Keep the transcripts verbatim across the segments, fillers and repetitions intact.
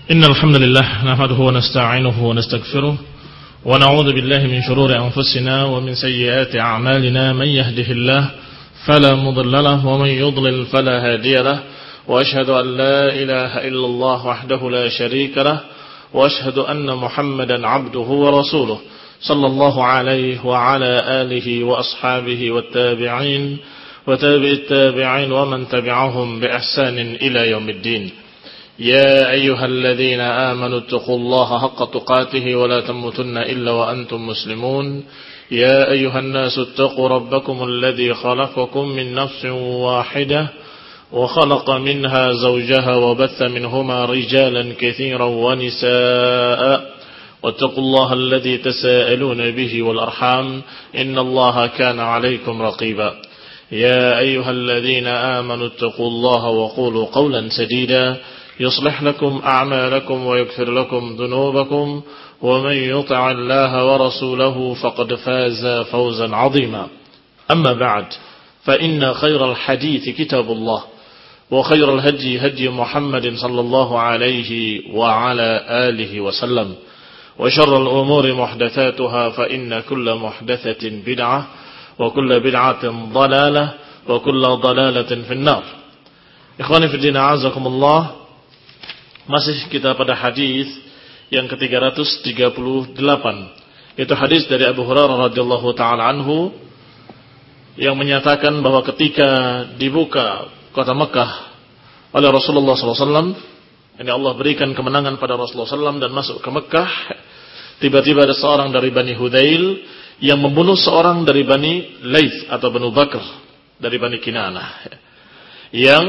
إن الحمد لله نحمده ونستعينه ونستغفره ونعوذ بالله من شرور أنفسنا ومن سيئات أعمالنا من يهده الله فلا مضل له ومن يضلل فلا هادي له وأشهد أن لا إله إلا الله وحده لا شريك له وأشهد أن محمدا عبده ورسوله صلى الله عليه وعلى آله وأصحابه والتابعين وتابع التابعين ومن تبعهم بإحسان إلى يوم الدين. يا أيها الذين آمنوا اتقوا الله حق تقاته ولا تموتن إلا وأنتم مسلمون. يا أيها الناس اتقوا ربكم الذي خلقكم من نفس واحدة وخلق منها زوجها وبث منهما رجالا كثيرا ونساء واتقوا الله الذي تساءلون به والأرحام إن الله كان عليكم رقيبا. يا أيها الذين آمنوا اتقوا الله وقولوا قولا سديدا يصلح لكم أعمالكم ويغفر لكم ذنوبكم ومن يطع الله ورسوله فقد فاز فوزا عظيما. أما بعد فإن خير الحديث كتاب الله وخير الهدي هدي محمد صلى الله عليه وعلى آله وسلم وشر الأمور محدثاتها فإن كل محدثة بدعة وكل بدعة ضلالة وكل ضلالة في النار. Ikhwani fi din, a'azakumullah. Masih kita pada hadis yang ke tiga ratus tiga puluh delapan, itu hadis dari Abu Hurairah radhiyallahu taala anhu yang menyatakan bahwa ketika dibuka kota Mekah oleh Rasulullah sallallahu alaihi wasallam, ini Allah berikan kemenangan pada Rasulullah sallallahu alaihi wasallam dan masuk ke Mekah, tiba-tiba ada seorang dari Bani Hudail yang membunuh seorang dari Bani Laits atau Banu Bakr dari Bani Kinanah yang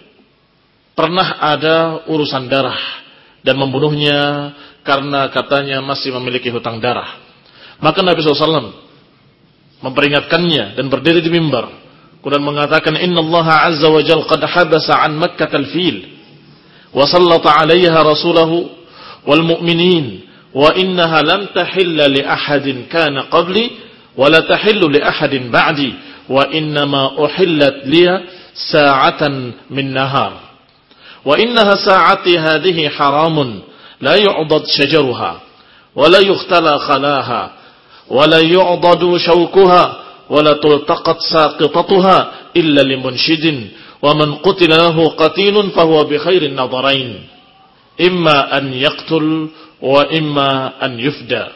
pernah ada urusan darah dan membunuhnya karena katanya masih memiliki hutang darah. Maka Nabi sallallahu alaihi wasallam memperingatkannya dan berdiri di mimbar kemudian mengatakan, Inna Allah azza wa jal qad habasa an Makkah al-fil wa sallata alaiha rasulahu wal mu'minin wa innaha lam tahilla li ahadin kana qabli wa la tahillu li ahadin ba'di wa innama uhillat liya sa'atan min nahar wa innaha sa'ati hadhihi haramun la yu'dad shajaruha wa la yukhtala khalaha wa la yu'dadu shawkuha wa la tultaqat saqitatuha illa limunshidin wa man qutila lahu qatilun fahuwa bi khairin nadarain imma an yaqtul wa imma an yufda.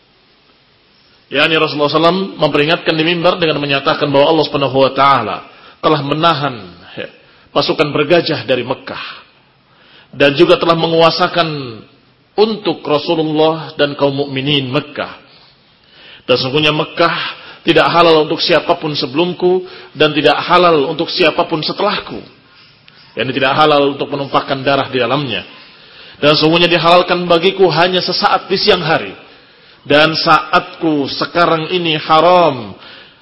Yani Rasulullah sallallahu alaihi wasallam memperingatkan di mimbar dengan menyatakan bahwa Allah Subhanahu wa taala telah menahan pasukan bergajah dari Mekah dan juga telah menguasakan untuk Rasulullah dan kaum mukminin Mekah. Dan sesungguhnya Mekah tidak halal untuk siapapun sebelumku dan tidak halal untuk siapapun setelahku. Yani tidak halal untuk menumpahkan darah di dalamnya. Dan sesungguhnya dihalalkan bagiku hanya sesaat di siang hari. Dan saatku sekarang ini haram.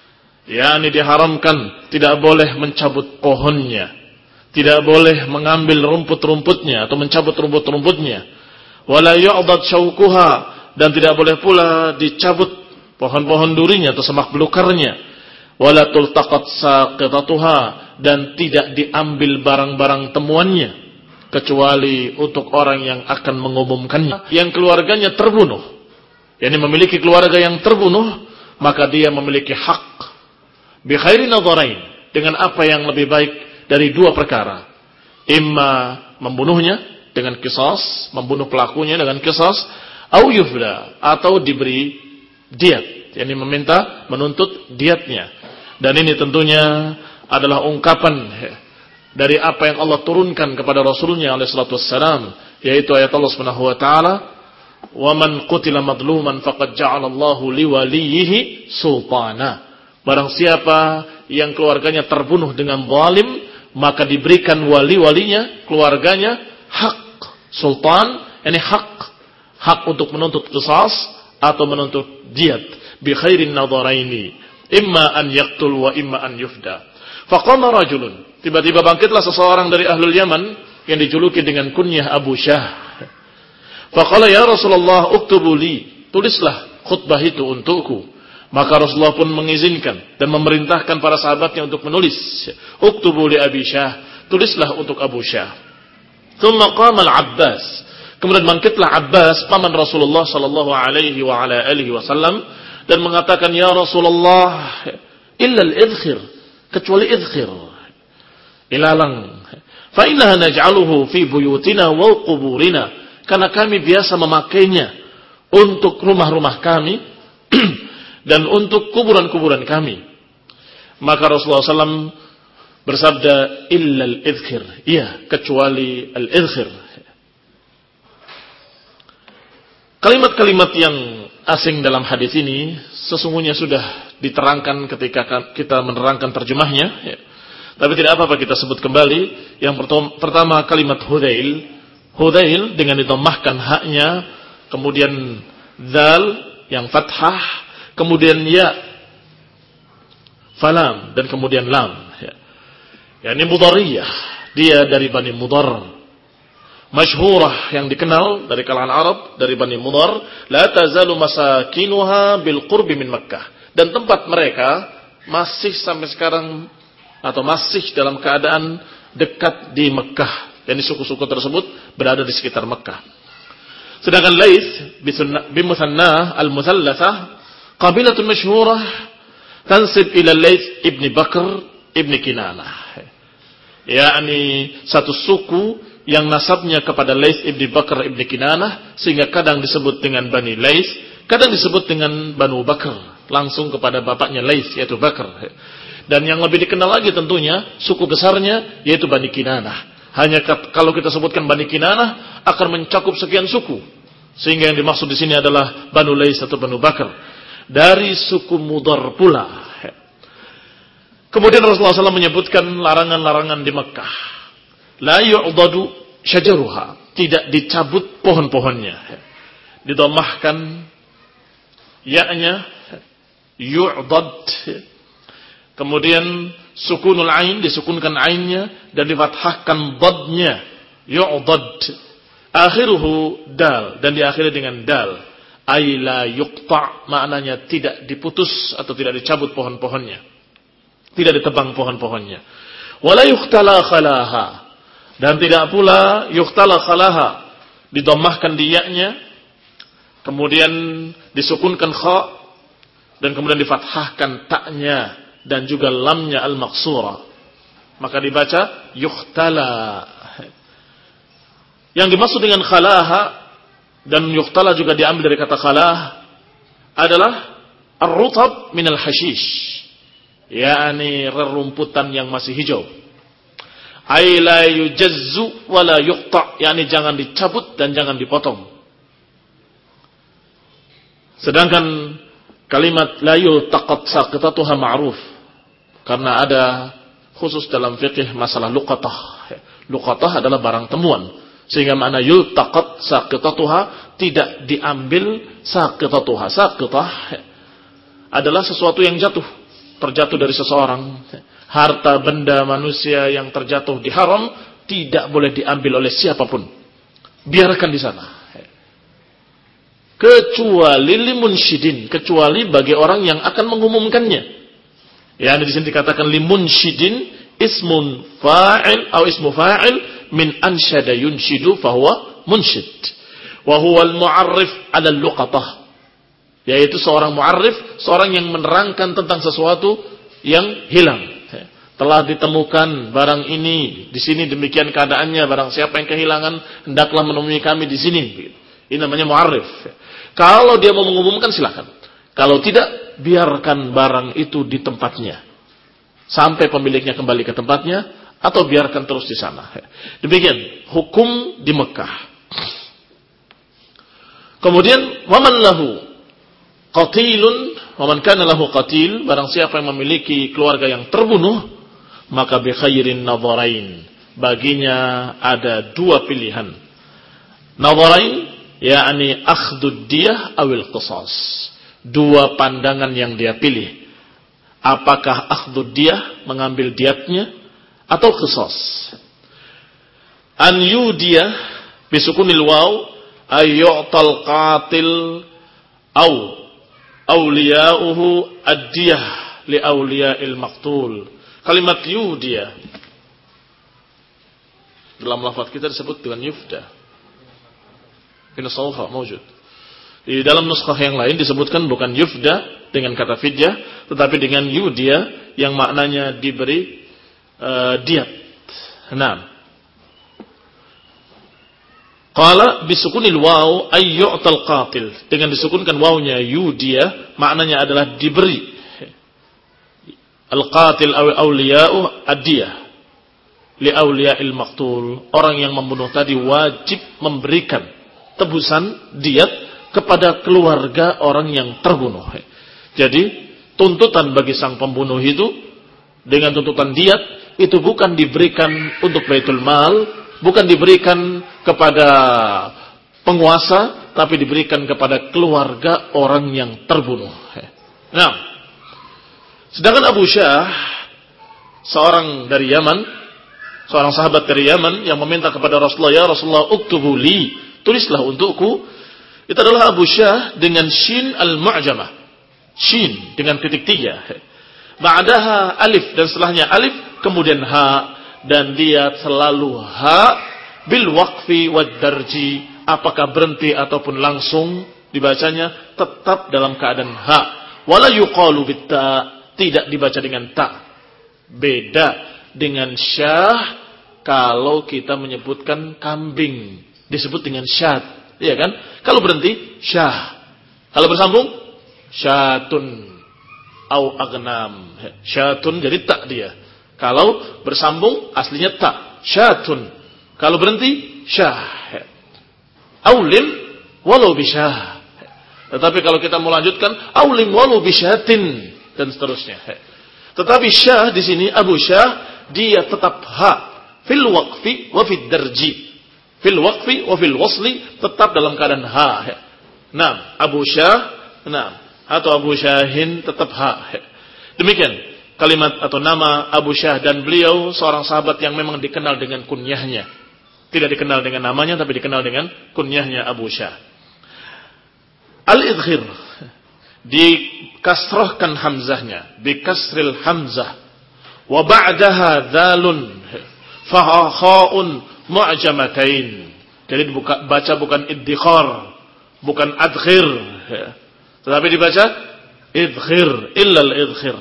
Yani diharamkan tidak boleh mencabut pohonnya, tidak boleh mengambil rumput-rumputnya atau mencabut rumput-rumputnya. Wala yu'dad syaukuha, dan tidak boleh pula dicabut pohon-pohon durinya atau semak belukarnya. Wala tultaqat saqitatuha, dan tidak diambil barang-barang temuannya kecuali untuk orang yang akan mengumumkannya, yang keluarganya terbunuh. Yani memiliki keluarga yang terbunuh, maka dia memiliki hak bi khairi nadharain, dengan apa yang lebih baik dari dua perkara. Imma membunuhnya dengan qisas, membunuh pelakunya dengan qisas, au yufda, atau diberi diat, yakni meminta menuntut diatnya. Dan ini tentunya adalah ungkapan dari apa yang Allah turunkan kepada Rasulnya alaihi salatu wassalam, yaitu ayat Allah Subhanahu wa taala, "Wa man qutila madluman faqad ja'ala Allahu liwaliyhi sultana." Barang siapa yang keluarganya terbunuh dengan zalim, maka diberikan wali-walinya, keluarganya, hak sultan, ini hak hak untuk menuntut qisas atau menuntut diat bi khairin nadharaini imma an yaqtul wa imma an yufda. Faqama rajulun, tiba-tiba bangkitlah seseorang dari ahlul Yaman yang dijuluki dengan kunyah Abu Syah. Faqala ya Rasulullah uktubu li, tulislah khutbah itu untukku. Maka Rasulullah pun mengizinkan dan memerintahkan para sahabatnya untuk menulis. Uktubu li Abi Syah, tulislah untuk Abu Syah. Thumma qama al-Abbas, Kemudian bangkitlah Abbas, paman Rasulullah sallallahu alaihi wa ala alihi wasallam, dan mengatakan, ya Rasulullah, illa al-idkhir, kecuali idkhir, ilalang. Fa innaha naj'aluhu fi buyutina wa quburina, karena kami biasa memakainya untuk rumah-rumah kami dan untuk kuburan-kuburan kami. Maka Rasulullah sallallahu alaihi wasallam bersabda, illa al-idkhir, iya, kecuali al-idkhir. Kalimat-kalimat yang asing dalam hadis ini sesungguhnya sudah diterangkan ketika kita menerangkan terjemahnya, ya. Tapi tidak apa-apa kita sebut kembali. Yang pertama kalimat Hudzail, Hudzail dengan ditommahkan haknya, kemudian dzal yang fathah, kemudian ya, falam, dan kemudian lam, ya. Yani Mudhariyah, dia dari Bani Mudhar, masyhurah, yang dikenal dari kalangan Arab, dari Bani Mudhar. La tazalu masakinuha bil qurbi min Makkah, dan tempat mereka masih sampai sekarang atau masih dalam keadaan dekat di Mekah. Yani suku-suku tersebut berada di sekitar Mekah. Sedangkan Laits bimusanna al-muthallatsah qabilatun masyhurah tansib ila Laits ibni Bakr ibni Kinanah, yakni satu suku yang nasabnya kepada Laits ibni Bakr ibni Kinanah, sehingga kadang disebut dengan Bani Laits, kadang disebut dengan Banu Bakr, langsung kepada bapaknya Laits, yaitu Bakr. Dan yang lebih dikenal lagi tentunya suku besarnya, yaitu Bani Kinanah. Hanya kalau kita sebutkan Bani Kinanah akan mencakup sekian suku, sehingga yang dimaksud di sini adalah Banu Laits atau Banu Bakr dari suku Mudhar pula. Kemudian Rasulullah shallallahu alaihi wasallam menyebutkan larangan-larangan di Mekah. La yu'dadu syajaruha, tidak dicabut pohon-pohonnya. Didomahkan ya-nya yu'dad. Kemudian sukunul ain, disukunkan ainnya dan difathahkan dadnya, yu'dad. Akhiruhu dal, dan diakhiri dengan dal. Ay la yuqta', maknanya tidak diputus atau tidak dicabut pohon-pohonnya, tidak ditebang pohon-pohonnya. Wala yuqtala khalaha, dan tidak pula yuqtala khalaha, didomahkan diyanya, kemudian disukunkan kha, dan kemudian difathahkan ta'nya dan juga lamnya al-maqsura, maka dibaca yuqtala. Yang dimaksud dengan khalaha dan yuqtala juga diambil dari kata khalah adalah ar-rutab minal hashish, yakni rerumputan yang masih hijau. Ay la yujazzu wa la yuqta', yakni jangan dicabut dan jangan dipotong. Sedangkan kalimat la yultaqat saqitatuha ma'ruf, karena ada khusus dalam fikih masalah luqatah. Luqatah adalah barang temuan, sehingga makna yultaqat saqitatuha, tidak diambil saqitatuha. Saqitah adalah sesuatu yang jatuh, terjatuh dari seseorang. Harta benda manusia yang terjatuh di haram tidak boleh diambil oleh siapapun, biarkan di sana. Kecuali limunsyidin, kecuali bagi orang yang akan mengumumkannya. Ya, di sini dikatakan limunsyidin, ismun fa'il atau ismu fa'il min ansyada yunshidu fahuwa munsyid. Wa huwa al-mu'arrif 'ala al-luqatah, yaitu seorang mu'arrif, seorang yang menerangkan tentang sesuatu yang hilang. Telah ditemukan barang ini di sini, demikian keadaannya, barang siapa yang kehilangan hendaklah menemui kami di sini. Ini namanya mu'arrif. Kalau dia mau mengumumkan silakan. Kalau tidak, biarkan barang itu di tempatnya sampai pemiliknya kembali ke tempatnya, atau biarkan terus di sana. Demikian hukum di Mekah. Kemudian waman lahu qatilun, waman kana lahu qatil, barang siapa yang memiliki keluarga yang terbunuh, maka bi khairin nadharain, baginya ada dua pilihan. Nadharain yakni akhdud diyah awil qisas, dua pandangan yang dia pilih. Apakah akhdud diyah, mengambil diatnya, atau qisas. An yudiyah bisukunil waw ay yu'tal qatil aw awliya'uhu ad-diyah li awliya'il maqtul. Kalimat yudiyah dalam lafaz kita disebut dengan yufda. fi nusakh mawjud. Di dalam nuskhah yang lain disebutkan bukan yufda dengan kata fidyah, tetapi dengan yudia yang maknanya diberi uh, diat. Naam. Qala bisukunil waw ay yu'tal qatil. Dengan disukunkan wawnya yudia maknanya adalah diberi. Al-qatil aw awliya'u adiyah li awliya'il maqtul. Orang yang membunuh tadi wajib memberikan tebusan diat kepada keluarga orang yang terbunuh. Jadi tuntutan bagi sang pembunuh itu dengan tuntutan diat itu bukan diberikan untuk baitul mal, bukan diberikan kepada penguasa, tapi diberikan kepada keluarga orang yang terbunuh. Nah, sedangkan Abu Syah, seorang dari Yaman, seorang sahabat dari Yaman yang meminta kepada Rasulullah, ya Rasulullah, uktubu li, tulislah untukku. Itu adalah Abu Syah dengan shin al-mu'jamah. Shin dengan titik tiga. Ba'daha alif dan setelahnya alif, kemudian ha, dan dia selalu ha bil waqfi wad darji. Apakah berhenti ataupun langsung dibacanya tetap dalam keadaan ha. Wala yuqalu bit ta, tidak dibaca dengan ta. Beda dengan syah kalau kita menyebutkan kambing disebut dengan syat. Iya kan? Kalau berhenti syah. Kalau bersambung syatun au agnam. Syatun jadi tak dia. Kalau bersambung aslinya tak. Syatun. Kalau berhenti syah. Aulim walau bisyah. Tetapi kalau kita mau lanjutkan aulim walau bisyatin dan seterusnya. Tetapi syah di sini Abu Syah dia tetap ha fil waqfi wa fid darji. Fil waqfi wa fil wasli tetap dalam keadaan ha. Nah, Abu Syah, nah, atau Abu Syahin tetap ha. Demikian kalimat atau nama Abu Syah, dan beliau seorang sahabat yang memang dikenal dengan kunyahnya. Tidak dikenal dengan namanya tapi dikenal dengan kunyahnya Abu Syah. Al-idghir dikasrahkan hamzahnya, bikasril hamzah. Wa ba'daha dzalun fa kha'un mu'jamatain. Jadi buka, baca bukan iddikhar, bukan adkhir, tetapi dibaca idkhir, illa al-idkhir.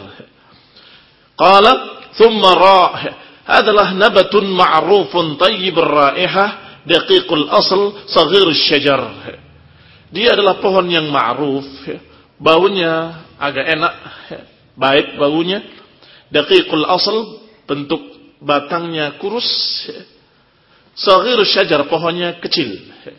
Qala thumma ra' adalah nabatun ma'rufun tayyibur raihah daqiqul asl saghirus syajar. Dia adalah pohon yang ma'ruf, baunya agak enak, baik baunya. Daqiqul asl, bentuk batangnya kurus. Saghirus syajar, pohonnya kecil.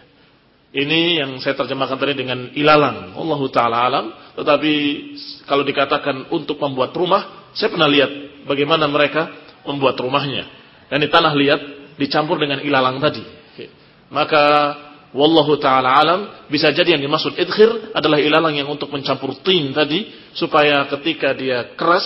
Ini yang saya terjemahkan tadi dengan ilalang. Allahu ta'ala alam. Tetapi kalau dikatakan untuk membuat rumah, saya pernah lihat bagaimana mereka membuat rumahnya. Dan di tanah liat dicampur dengan ilalang tadi. Maka wallahu ta'ala alam, bisa jadi yang dimaksud idkhir adalah ilalang yang untuk mencampur tin tadi, supaya ketika dia keras,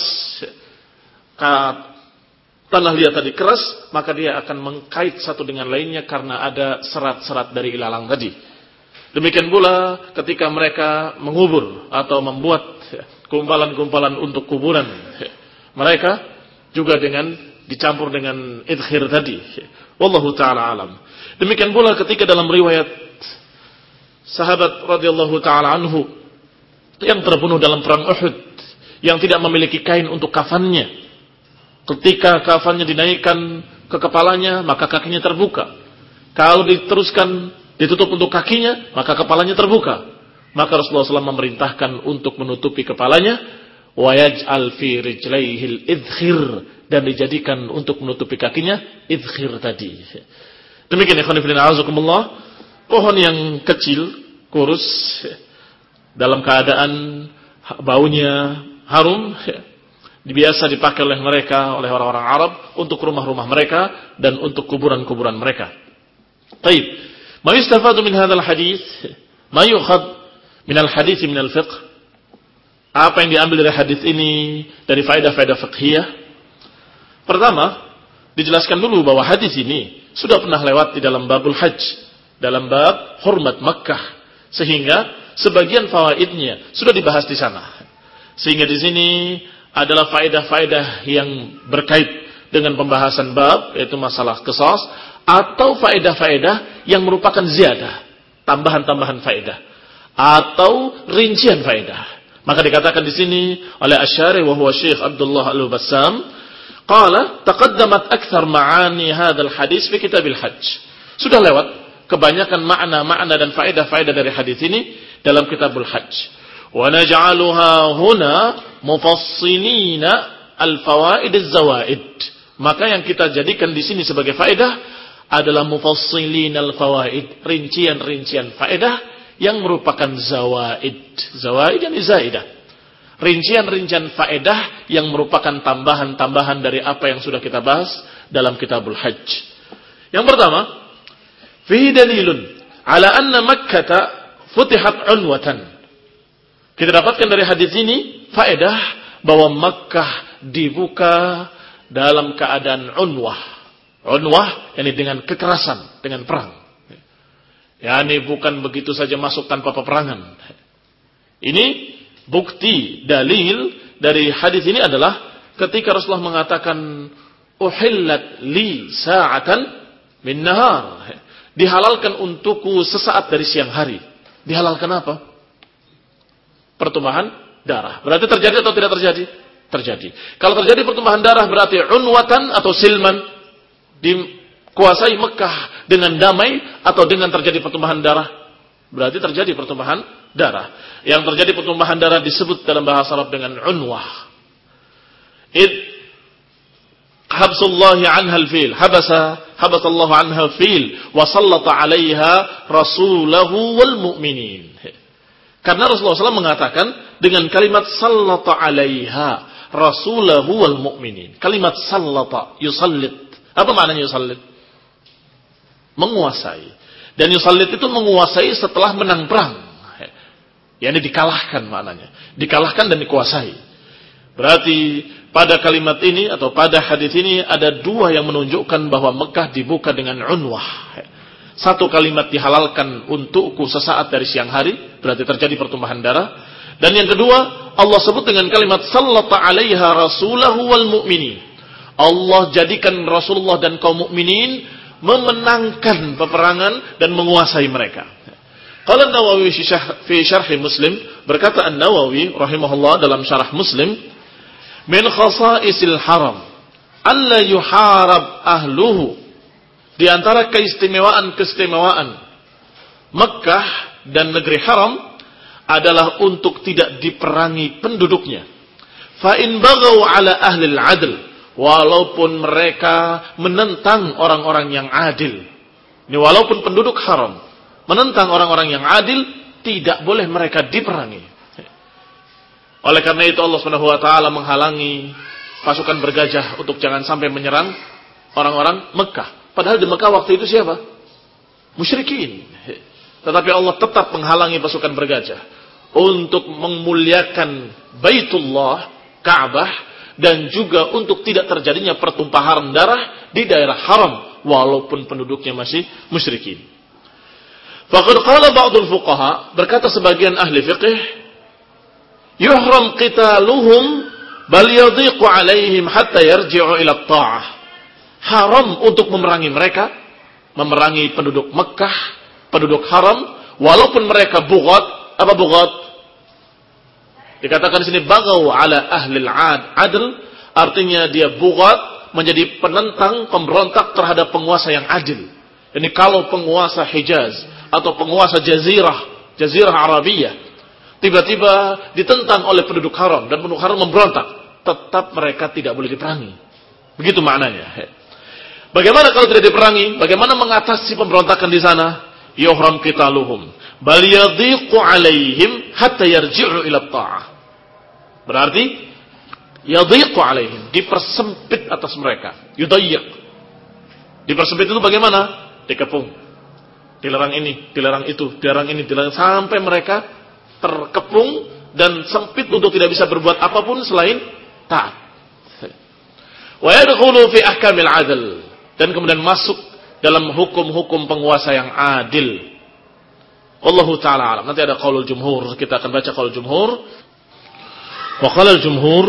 tanah liat tadi keras, maka dia akan mengkait satu dengan lainnya karena ada serat-serat dari ilalang tadi. Demikian pula ketika mereka mengubur atau membuat gumpalan-gumpalan untuk kuburan, mereka juga dengan dicampur dengan idkhir tadi. Wallahu ta'ala alam. Demikian pula ketika dalam riwayat sahabat radhiyallahu ta'ala anhu yang terbunuh dalam perang Uhud, yang tidak memiliki kain untuk kafannya. Ketika kafannya dinaikkan ke kepalanya, maka kakinya terbuka. Kalau diteruskan ditutup untuk kakinya, maka kepalanya terbuka. Maka Rasulullah shallallahu alaihi wasallam memerintahkan untuk menutupi kepalanya, wa yaj'al fi rijlaihil idkhir, dan dijadikan untuk menutupi kakinya idkhir tadi. Demikian ikhwan fillah azakumullah, pohon yang kecil, kurus, dalam keadaan baunya harum, biasa dipakai oleh mereka, oleh orang-orang Arab untuk rumah-rumah mereka dan untuk kuburan-kuburan mereka. Baik, ma yustafadu min hadzal hadis, ma yu'khad min al-hadis min al-fiqh. Apa yang diambil dari hadis ini dari faedah-faedah fiqhiyah? Pertama, dijelaskan dulu bahwa hadis ini sudah pernah lewat di dalam babul hajj, dalam bab hormat Makkah, sehingga sebagian fawaidnya sudah dibahas di sana. Sehingga di sini adalah faedah-faedah yang berkait dengan pembahasan bab, yaitu masalah qisas, atau faedah-faedah yang merupakan ziyadah, tambahan-tambahan faedah atau rincian faedah. Maka dikatakan di sini oleh Asy-Syarih wa huwa Syekh Abdullah Al-Bassam, qala taqaddamat akthar ma'ani hadzal hadis fi kitabil hajj. Sudah lewat kebanyakan makna-makna dan faedah-faedah dari hadis ini dalam kitabul hajj. Wa naj'aluha huna mufassilina al-fawaid az-zawaid. Maka yang kita jadikan di sini sebagai faedah adalah mufassilin al-fawaid, rincian-rincian faedah yang merupakan zawaid. Zawaid yang zaidah. Rincian-rincian faedah yang merupakan tambahan-tambahan dari apa yang sudah kita bahas dalam kitabul hajj. Yang pertama, fihi dalilun ala anna Makkah futihat unwatan. Kita dapatkan dari hadis ini faedah bahwa Makkah dibuka dalam keadaan unwah. Unwah yakni dengan kekerasan, dengan perang. yakni bukan begitu saja masuk tanpa peperangan. Ini bukti dalil dari hadis ini adalah ketika Rasulullah mengatakan uhillat li sa'atan min nahar, dihalalkan untukku sesaat dari siang hari. Dihalalkan apa? Pertumpahan darah. Berarti terjadi atau tidak terjadi? Terjadi. Kalau terjadi pertumpahan darah berarti unwatan atau silman, dikuasai Mekah dengan damai atau dengan terjadi pertumpahan darah. Berarti terjadi pertumpahan darah. Yang terjadi pertumpahan darah disebut dalam bahasa Arab dengan unwah. Id habsullahi anha al-fil, habasa habasallahu anha al-fil wa sallata 'alaiha rasulahu wal mu'minin. Karena Rasulullah shallallahu alaihi wasallam mengatakan dengan kalimat sallata 'alaiha rasulahu wal mu'minin. Kalimat sallata, yusallit. Apa maknanya yusallit? Menguasai. Dan yusallit itu menguasai setelah menang perang. Yani dikalahkan maknanya. Dikalahkan dan dikuasai. Berarti pada kalimat ini atau pada hadis ini ada dua yang menunjukkan bahwa Mekah dibuka dengan unwah. Satu kalimat dihalalkan untukku sesaat dari siang hari, berarti terjadi pertumpahan darah. Dan yang kedua, Allah sebut dengan kalimat sallata 'alaiha rasulahu wal mu'minin. Allah jadikan Rasulullah dan kaum mukminin memenangkan peperangan dan menguasai mereka. Qala An-Nawawi fi syarh Muslim, berkata An-Nawawi rahimahullah dalam syarah Muslim, min khasa'isil haram alla yuharab ahluhu, di antara keistimewaan-keistimewaan Mekah dan negeri haram adalah untuk tidak diperangi penduduknya. Fa in baghaw ala ahli al-'adl, walaupun mereka menentang orang-orang yang adil. Ini walaupun penduduk haram menentang orang-orang yang adil, tidak boleh mereka diperangi. Oleh karena itu Allah Subhanahu wa taala menghalangi pasukan bergajah untuk jangan sampai menyerang orang-orang Mekah. Padahal di Mekah waktu itu siapa? Musyrikin. Tetapi Allah tetap menghalangi pasukan bergajah untuk memuliakan Baitullah, Ka'bah, dan juga untuk tidak terjadinya pertumpahan darah di daerah haram walaupun penduduknya masih musyrikin. Faqad qala ba'dul fuqaha, berkata sebagian ahli fiqh, yuhram qitaluhum bal yadhiqu alaihim hatta yarji'u ila ta'ah. Haram untuk memerangi mereka, memerangi penduduk Mekah, penduduk haram, walaupun mereka bughat. Apa bughat? Dikatakan di sini bagaw ala ahlil adl, artinya dia bughat, menjadi penentang, pemberontak terhadap penguasa yang adil. Ini kalau penguasa Hijaz atau penguasa Jazirah, Jazirah Arabiyah, tiba-tiba ditentang oleh penduduk haram dan penduduk haram memberontak, tetap mereka tidak boleh diperangi. Begitu maknanya. Bagaimana kalau tidak diperangi? Bagaimana mengatasi pemberontakan di sana? Yuhram qitaluhum bal yadhiqu alaihim hatta yarji'u ila ta'ah. Berarti yadhiqu alaihim, dipersempit atas mereka. Yudayyiq. Dipersempit itu bagaimana? Dikepung. Dilarang ini, dilarang itu, dilarang ini, dilarang, sampai mereka terkepung dan sempit untuk tidak bisa berbuat apapun selain taat. Wa yadkhulu fi ahkamil 'adl, dan kemudian masuk dalam hukum-hukum penguasa yang adil. Wallahu ta'ala alam. Nanti ada qaulul jumhur, kita akan baca qaulul jumhur. Wa qala al-jumhur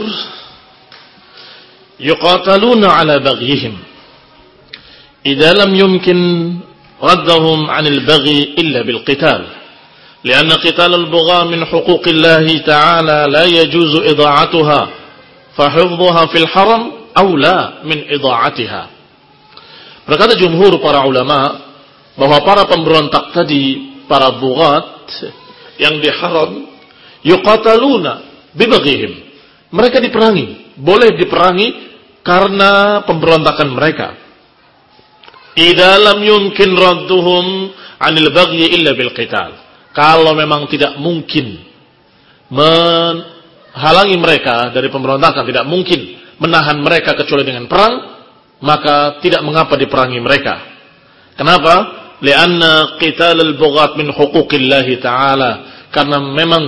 yuqataluna 'ala baghyihim idza lam yumkin raddahum 'anil baghi illa bil qital. Lianna qital al-bugha min huquqillah ta'ala la yajuzu ida'atuha, fa hifdhuha fil haram aula min ida'atiha. Berkata jumhur para ulama bahwa para pemberontak tadi, para bughat yang diharam, yuqataluna bibaghihim, mereka diperangi, boleh diperangi karena pemberontakan mereka. Idza lam yumkin radduhum 'anil baghi illa bil qital. Kalau memang tidak mungkin menghalangi mereka dari pemberontakan, tidak mungkin menahan mereka kecuali dengan perang, maka tidak mengapa diperangi mereka. Kenapa? Lianna qital al-bughat min huquqillah ta'ala. Karena memang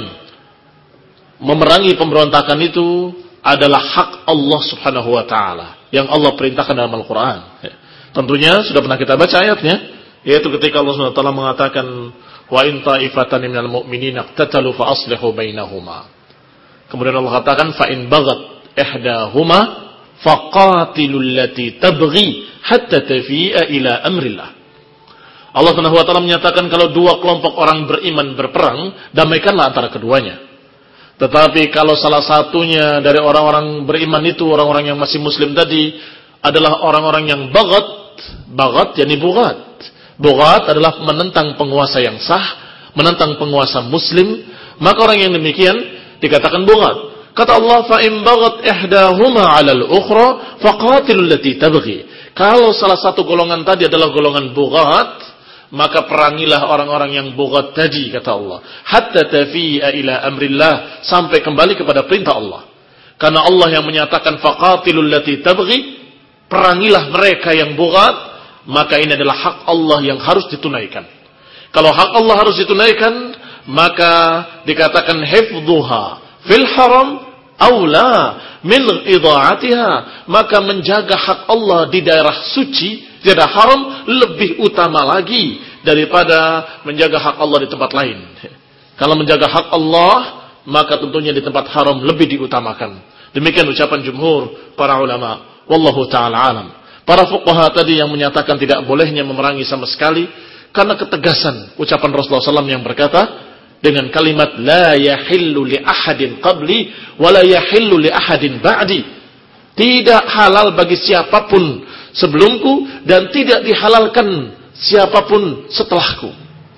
memerangi pemberontakan itu adalah hak Allah Subhanahu wa taala yang Allah perintahkan dalam Al-Qur'an. Tentunya sudah pernah kita baca ayatnya, yaitu ketika Allah Subhanahu wa taala mengatakan wa in ta'ifatan minal mu'minina iqtatalu fa aslihu bainahuma. Kemudian Allah katakan fa in baghat ihdahuma faqatilul lati tabghi hatta tafi'a ila amrillah. Allah Subhanahu wa taala menyatakan kalau dua kelompok orang beriman berperang, damaikanlah antara keduanya. Tetapi kalau salah satunya dari orang-orang beriman itu, orang-orang yang masih muslim tadi, adalah orang-orang yang baghat, baghat yakni bughat. Bughat adalah menentang penguasa yang sah, menentang penguasa muslim, maka orang yang demikian dikatakan bughat. Kata Allah, fa in baghat ihdahuma 'alal ukhra faqatilul lati tabghi. Kalau salah satu golongan tadi adalah golongan bughat, maka perangilah orang-orang yang bughat tadi, kata Allah, hatta tafi'a ila amrillah, sampai kembali kepada perintah Allah. Karena Allah yang menyatakan faqatilul lati tabghi, perangilah mereka yang bughat, maka ini adalah hak Allah yang harus ditunaikan. Kalau hak Allah harus ditunaikan, maka dikatakan hifdhuha fil haram aula min ida'atiha, maka menjaga hak Allah di daerah suci, di daerah haram, lebih utama lagi daripada menjaga hak Allah di tempat lain. Kalau menjaga hak Allah, maka tentunya di tempat haram lebih diutamakan. Demikian ucapan jumhur para ulama. Wallahu ta'ala alam. Para fuqaha tadi yang menyatakan tidak bolehnya memerangi sama sekali karena ketegasan ucapan Rasulullah shallallahu alaihi wasallam yang berkata dengan kalimat la yahillu li ahadin qabli wa la yahillu li ahadin ba'di. Tidak halal bagi siapapun sebelumku dan tidak dihalalkan siapapun setelahku.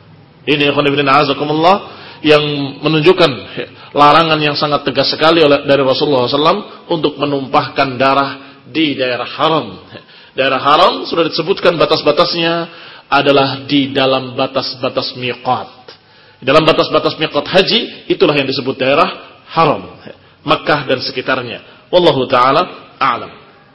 Ini ikhwan fillah azakumullah yang menunjukkan larangan yang sangat tegas sekali oleh dari Rasulullah shallallahu alaihi wasallam untuk menumpahkan darah di daerah haram. Daerah haram sudah disebutkan batas-batasnya adalah di dalam batas-batas miqat. Di dalam batas-batas miqat haji, itulah yang disebut daerah haram. Makkah dan sekitarnya. Wallahu ta'ala a'lam.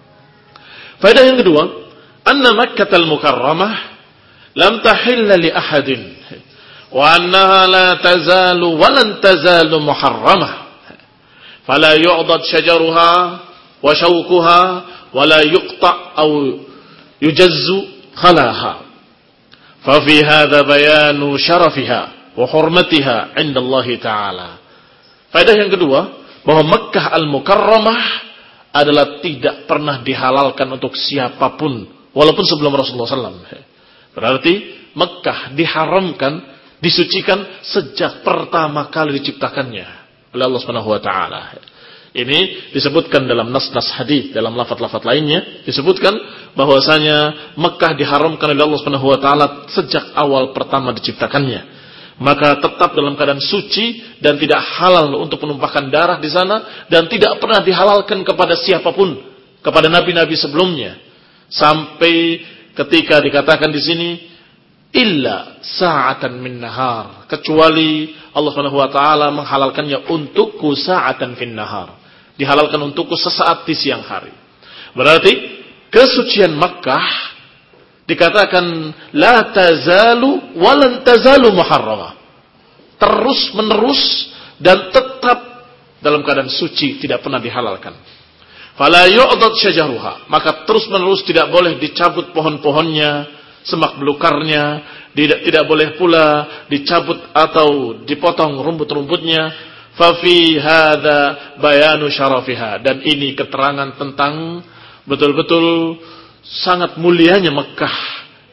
Faedah yang kedua, anna Makkatal Mukarramah lam tahilla li ahadin wa annaha la tazalu wa lan tazalu muharramah. Fala yu'dad syajaruha wa syawkuha wala yuqta' aw yujazzu khalaha. Fa fi hadha bayanu syarafiha wa hurmatiha 'inda Allah taala. Faedah yang kedua, bahwa Makkah Al-Mukarramah adalah tidak pernah dihalalkan untuk siapapun walaupun sebelum Rasulullah sallallahu alaihi wasallam. Berarti Makkah diharamkan, disucikan sejak pertama kali diciptakannya oleh Allah Subhanahu wa taala. Ini disebutkan dalam nas-nas hadis, dalam lafaz-lafaz lainnya disebutkan bahwasanya Mekah diharamkan oleh Allah Subhanahu wa taala sejak awal pertama diciptakannya. Maka tetap dalam keadaan suci dan tidak halal untuk menumpahkan darah di sana dan tidak pernah dihalalkan kepada siapapun, kepada nabi-nabi sebelumnya. Sampai ketika dikatakan di sini illa sa'atan min nahar, kecuali Allah Subhanahu wa taala menghalalkannya untukku sa'atan fin nahar. Dihalalkan untukku sesaat di siang hari. Berarti kesucian Makkah dikatakan la tazalu wa lan tazalu muharramah. Terus menerus dan tetap dalam keadaan suci, tidak pernah dihalalkan. Fala yu'dad syajaruha, maka terus menerus tidak boleh dicabut pohon-pohonnya, semak belukarnya, tidak tidak boleh pula dicabut atau dipotong rumput-rumputnya. Fa fi hadza bayanu syarafiha, dan ini keterangan tentang betul-betul sangat mulianya Mekah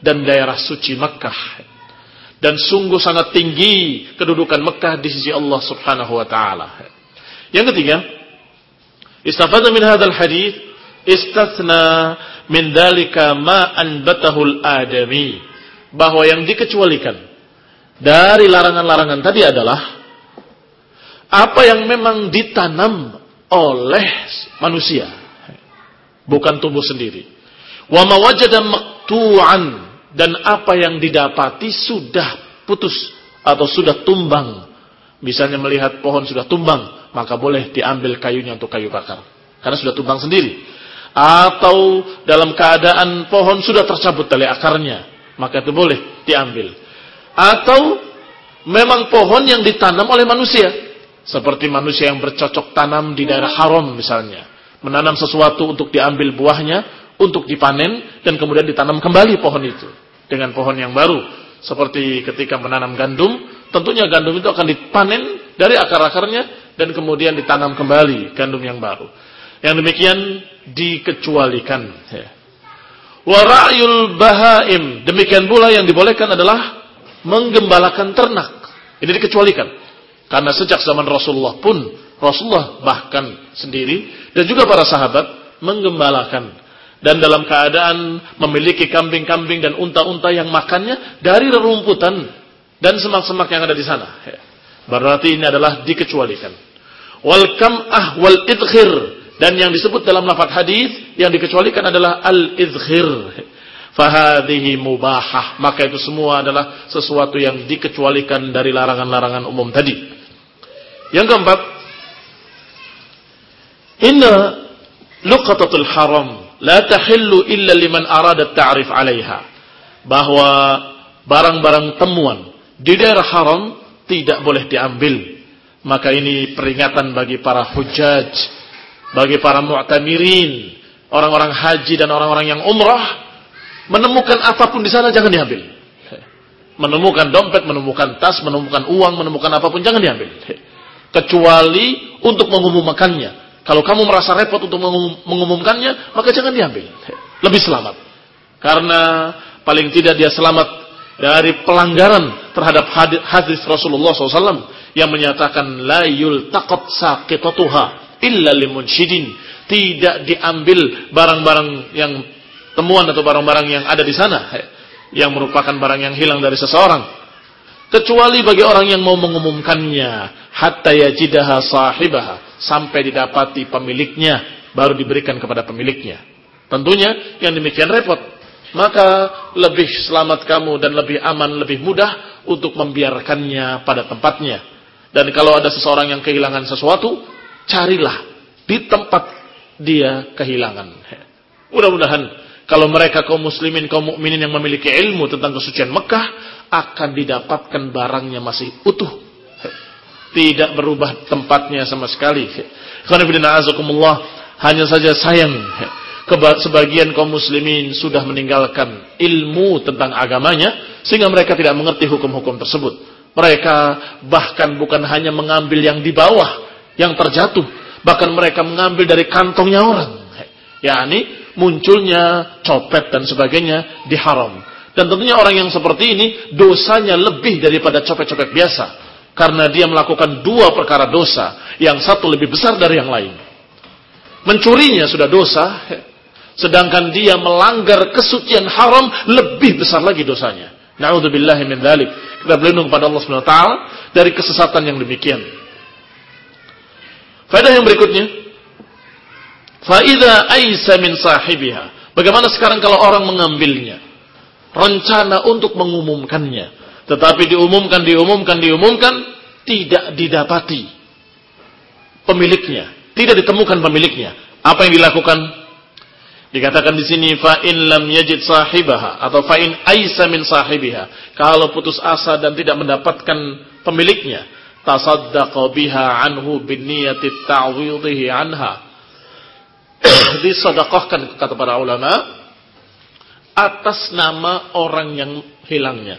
dan daerah suci Mekah. Dan sungguh sangat tinggi kedudukan Mekah di sisi Allah Subhanahu wa taala. Yang ketiga, istafada min hadzal hadits istathna min dzalika ma anbatahu al-adami, bahwa yang dikecualikan dari larangan-larangan tadi adalah apa yang memang ditanam oleh manusia, bukan tumbuh sendiri. Wa ma wajada maqtu'an, dan apa yang didapati sudah putus atau sudah tumbang. Misalnya melihat pohon sudah tumbang, maka boleh diambil kayunya untuk kayu bakar, karena sudah tumbang sendiri. Atau dalam keadaan pohon sudah tercabut tali akarnya, maka itu boleh diambil. Atau memang pohon yang ditanam oleh manusia, seperti manusia yang bercocok tanam di daerah haram misalnya, menanam sesuatu untuk diambil buahnya, untuk dipanen, dan kemudian ditanam kembali pohon itu dengan pohon yang baru. Seperti ketika menanam gandum, tentunya gandum itu akan dipanen dari akar-akarnya dan kemudian ditanam kembali gandum yang baru. Yang demikian dikecualikan. Wa ra'yul bahaim, demikian pula yang dibolehkan adalah menggembalakan ternak. Ini dikecualikan. Karena sejak zaman Rasulullah pun, Rasulullah bahkan sendiri dan juga para sahabat menggembalakan, dan dalam keadaan memiliki kambing-kambing dan unta-unta yang makannya dari rerumputan dan semak-semak yang ada di sana. Berarti ini adalah dikecualikan. Wal kam'ah wal idkhir, dan yang disebut dalam lafaz hadis yang dikecualikan adalah al-idkhir. Fahadhihi mubahah, maka itu semua adalah sesuatu yang dikecualikan dari larangan-larangan umum tadi. Yang keempat, inna luqatatul haram la tahillu illa liman arada ta'rif 'alaiha, bahwa barang-barang temuan di daerah haram tidak boleh diambil. Maka ini peringatan bagi para hujjaj, bagi para mu'tamirin, orang-orang haji dan orang-orang yang umrah. Menemukan apapun di sana jangan diambil. Menemukan dompet, menemukan tas, menemukan uang, menemukan apapun jangan diambil. Kecuali untuk mengumumkannya. Kalau kamu merasa repot untuk mengumumkannya, maka jangan diambil. Lebih selamat. Karena paling tidak dia selamat dari pelanggaran terhadap hadis Rasulullah shallallahu alaihi wasallam yang menyatakan la yultaqat saqitatuha illa limunshidin. Tidak diambil barang-barang yang temuan atau barang-barang yang ada di sana yang merupakan barang yang hilang dari seseorang, kecuali bagi orang yang mau mengumumkannya, hatta yajidaha sahibaha, sampai didapati pemiliknya, baru diberikan kepada pemiliknya. Tentunya yang demikian repot. Maka lebih selamat kamu dan lebih aman, lebih mudah untuk membiarkannya pada tempatnya. Dan kalau ada seseorang yang kehilangan sesuatu, carilah di tempat dia kehilangan. Mudah-mudahan kalau mereka kaum muslimin, kaum mukminin yang memiliki ilmu tentang kesucian Mekah, akan didapatkan barangnya masih utuh, tidak berubah tempatnya sama sekali. Hanya saja sayang, sebagian kaum muslimin sudah meninggalkan ilmu tentang agamanya, sehingga mereka tidak mengerti hukum-hukum tersebut. Mereka bahkan bukan hanya mengambil yang di bawah, yang terjatuh, bahkan mereka mengambil dari kantongnya orang. yakni munculnya copet dan sebagainya di haram. Dan tentunya orang yang seperti ini dosanya lebih daripada copet-copet biasa, karena dia melakukan dua perkara dosa, yang satu lebih besar dari yang lain. Mencurinya sudah dosa, sedangkan dia melanggar kesucian haram lebih besar lagi dosanya. Na'udzubillahi min dzalik. Kita berlindung kepada Allah Subhanahu wa taala dari kesesatan yang demikian. Faedah yang berikutnya, fa idza aisa min sahibiha. Bagaimana sekarang kalau orang mengambilnya, rencana untuk mengumumkannya, tetapi diumumkan, diumumkan, diumumkan, tidak didapati pemiliknya, tidak ditemukan pemiliknya. Apa yang dilakukan? Dikatakan di sini fa in lam yajid sahibaha atau fa in aisa min sahibiha. Kalau putus asa dan tidak mendapatkan pemiliknya, tasaddaqa biha anhu bin niyati ta'widhihi anha. Disedekahkan kata para ulama atas nama orang yang hilangnya.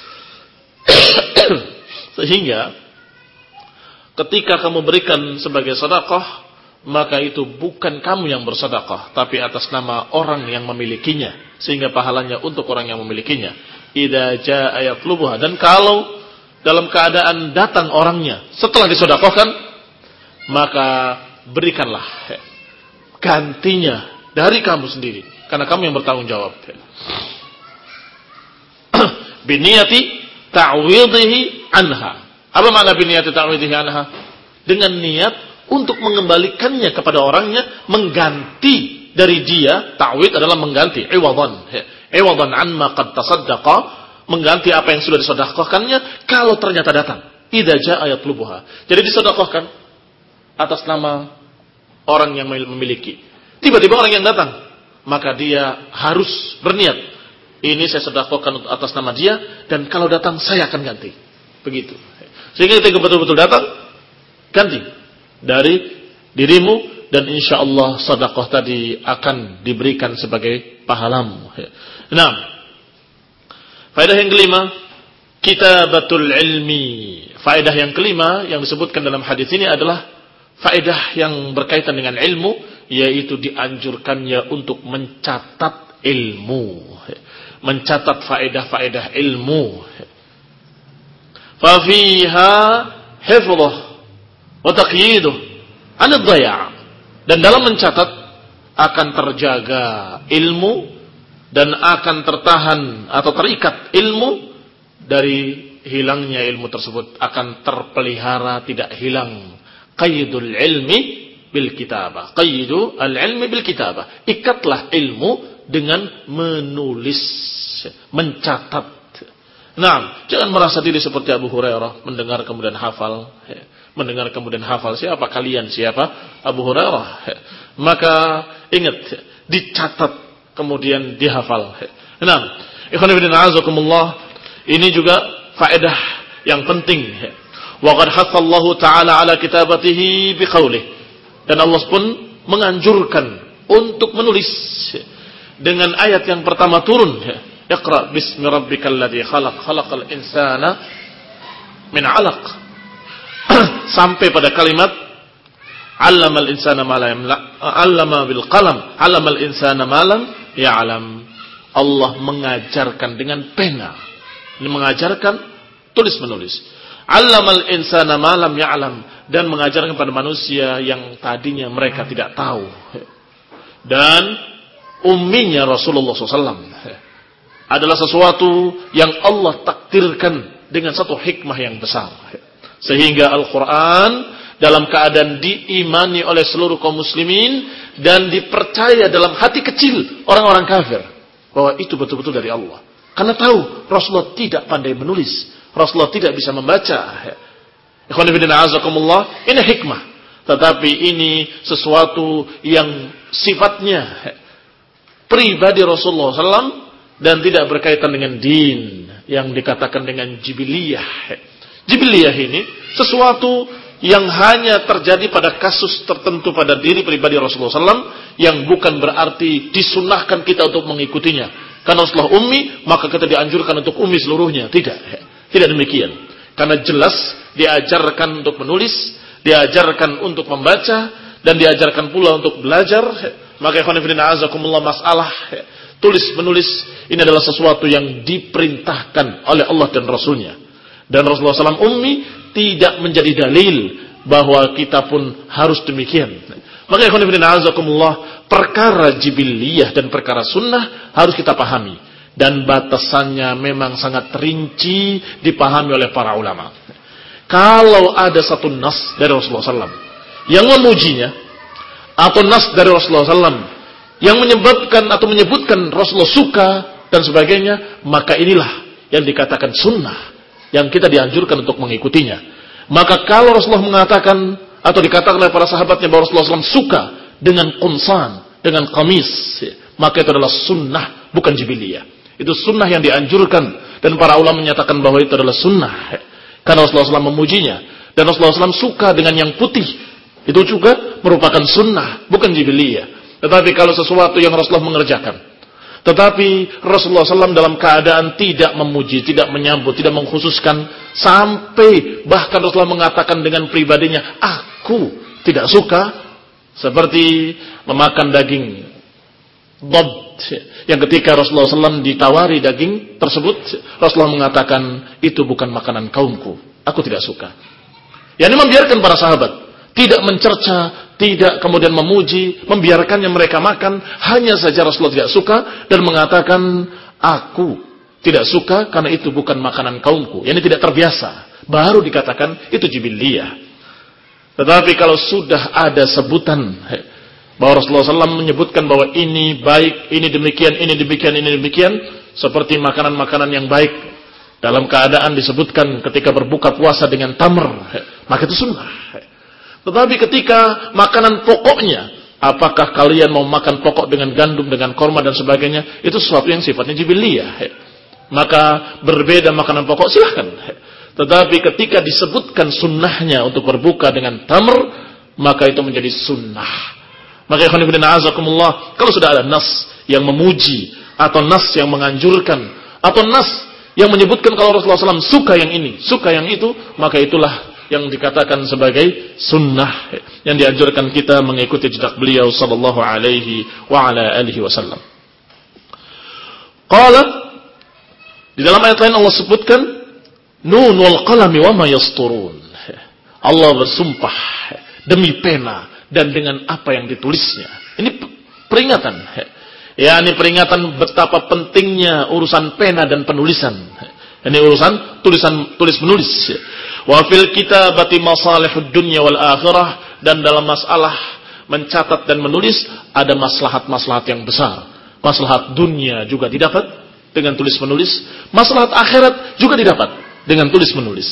Sehingga ketika kamu berikan sebagai sedekah, maka itu bukan kamu yang bersedekah, tapi atas nama orang yang memilikinya. sehingga pahalanya untuk orang yang memilikinya. Idza jaa yatlubuha, dan kalau dalam keadaan datang orangnya setelah disedekahkan, maka berikanlah gantinya dari kamu sendiri, karena kamu yang bertanggung jawab. Biniyati ta'widhihi anha. Apa makna biniyati ta'widhihi anha? Dengan niat untuk mengembalikannya kepada orangnya, mengganti dari dia. Ta'wid adalah mengganti, iwadan. Iwadan anma qad tasaddaqa, mengganti apa yang sudah disedekahkannya kalau ternyata datang. Idza jaa yatlubuha. Jadi disedekahkan atas nama orang yang memiliki. Tiba-tiba orang yang datang, maka dia harus berniat, ini saya sedekahkan atas nama dia, dan kalau datang saya akan ganti. Begitu. Sehingga ketika betul-betul datang, ganti dari dirimu, dan insya Allah sedekah tadi akan diberikan sebagai pahalamu. Nah, faedah yang kelima, kitabatul ilmi. Faedah yang kelima yang disebutkan dalam hadis ini adalah faedah yang berkaitan dengan ilmu, yaitu dianjurkannya untuk mencatat ilmu, mencatat faedah-faedah ilmu. Fafiha hifdhuh wa taqyiduh an ad-dhaya'. Dan dalam mencatat akan terjaga ilmu dan akan tertahan atau terikat ilmu dari hilangnya ilmu tersebut, akan terpelihara, tidak hilang. Qayyidul ilmi bil kitabah. Qayyidu al-ilmi bil kitabah. Ikatlah ilmu dengan menulis, mencatat. Nah, jangan merasa diri seperti Abu Hurairah, mendengar kemudian hafal. Mendengar kemudian hafal. Siapa kalian? Siapa? Abu Hurairah. Maka ingat, dicatat kemudian dihafal. Nah, ikhwan fillah azakumullah, ini juga faedah yang penting. Wa qad hathallahu ta'ala ala kitabatihi biqaulih. Dan Allah pun menganjurkan untuk menulis dengan ayat yang pertama turun, Iqra bismi rabbikal ladzi khalaq, khalaqal insana min 'alaq. Sampai pada kalimat 'allamal insana ma lam ya'lam, 'allama bil qalam, 'allamal insana ma lam ya'lam. Allah mengajarkan dengan pena, mengajarkan tulis menulis. 'Allamal insana ma lam ya'lam, dan mengajarkan kepada manusia yang tadinya mereka tidak tahu. Dan umminya Rasulullah shallallahu alaihi wasallam adalah sesuatu yang Allah takdirkan dengan satu hikmah yang besar, sehingga Al-Quran dalam keadaan diimani oleh seluruh kaum muslimin dan dipercaya dalam hati kecil orang-orang kafir bahwa itu betul-betul dari Allah, karena tahu Rasulullah tidak pandai menulis, Rasulullah tidak bisa membaca. Ikhwan fillah azakumullah, ini hikmah, tetapi ini sesuatu yang sifatnya pribadi Rasulullah shallallahu alaihi wasallam dan tidak berkaitan dengan din yang dikatakan dengan jibiliyah. Jibiliyah ini sesuatu yang hanya terjadi pada kasus tertentu pada diri pribadi Rasulullah shallallahu alaihi wasallam, yang bukan berarti disunahkan kita untuk mengikutinya. Karena Rasulullah ummi, maka kita dianjurkan untuk ummi seluruhnya. Tidak, tidak demikian. Karena jelas diajarkan untuk menulis, diajarkan untuk membaca, dan diajarkan pula untuk belajar. Maka ikhwan fillah azakumullah, masalah tulis menulis ini adalah sesuatu yang diperintahkan oleh Allah dan Rasulnya. Dan Rasulullah shallallahu alaihi wasallam ummi tidak menjadi dalil bahwa kita pun harus demikian. Maka ikhwan fillah azakumullah, perkara jibiliyah dan perkara sunnah harus kita pahami, dan batasannya memang sangat rinci dipahami oleh para ulama. Kalau ada satu nas dari Rasulullah shallallahu alaihi wasallam yang memujinya, atau nas dari Rasulullah shallallahu alaihi wasallam yang menyebabkan atau menyebutkan Rasulullah suka dan sebagainya, maka inilah yang dikatakan sunnah, yang kita dianjurkan untuk mengikutinya. Maka kalau Rasulullah mengatakan atau dikatakan oleh para sahabatnya bahwa Rasulullah shallallahu alaihi wasallam suka dengan qumsan, dengan qamis, maka itu adalah sunnah, bukan jibiliyah. Itu sunnah yang dianjurkan, dan para ulama menyatakan bahwa itu adalah sunnah karena Rasulullah shallallahu alaihi wasallam memujinya. Dan Rasulullah shallallahu alaihi wasallam suka dengan yang putih, itu juga merupakan sunnah, bukan jibiliyah. Tetapi kalau sesuatu yang Rasulullah mengerjakan, tetapi Rasulullah shallallahu alaihi wasallam dalam keadaan tidak memuji, tidak menyambut, tidak mengkhususkan, sampai bahkan Rasulullah mengatakan dengan pribadinya, aku tidak suka, seperti memakan daging dhab yang ketika Rasulullah shallallahu alaihi wasallam ditawari daging tersebut, Rasulullah mengatakan, itu bukan makanan kaumku, aku tidak suka. Yani membiarkan para sahabat, tidak mencerca, tidak kemudian memuji, membiarkannya mereka makan, hanya saja Rasulullah tidak suka dan mengatakan, aku tidak suka karena itu bukan makanan kaumku. Yani tidak terbiasa, baru dikatakan itu jibiliyah. Tetapi kalau sudah ada sebutan bahwa Rasulullah shallallahu alaihi wasallam menyebutkan bahwa ini baik, ini demikian, ini demikian, ini demikian, seperti makanan-makanan yang baik, dalam keadaan disebutkan ketika berbuka puasa dengan tamr, maka itu sunnah. Tetapi ketika makanan pokoknya, apakah kalian mau makan pokok dengan gandum, dengan korma dan sebagainya, itu sesuatu yang sifatnya jibiliyah. Maka berbeda makanan pokok, silahkan. Tetapi ketika disebutkan sunnahnya untuk berbuka dengan tamr, maka itu menjadi sunnah. Maka ikhwan fillah azakumullah, kalau sudah ada nas yang memuji, atau nas yang menganjurkan, atau nas yang menyebutkan kalau Rasulullah shallallahu alaihi wasallam suka yang ini, suka yang itu, maka itulah yang dikatakan sebagai sunnah, yang dianjurkan kita mengikuti jejak beliau sallallahu alaihi wa ala alihi wasallam. Qala, di dalam ayat lain Allah sebutkan, nun wal qalami wa ma yasturun. Allah bersumpah demi pena dan dengan apa yang ditulisnya. Ini peringatan. Ya, ini peringatan betapa pentingnya urusan pena dan penulisan. Ini urusan tulisan tulis menulis. Wa fil kitabati masalihud dunya wal akhirah, dan dalam masalah mencatat dan menulis ada maslahat-maslahat yang besar. Maslahat dunia juga didapat dengan tulis menulis, maslahat akhirat juga didapat dengan tulis menulis.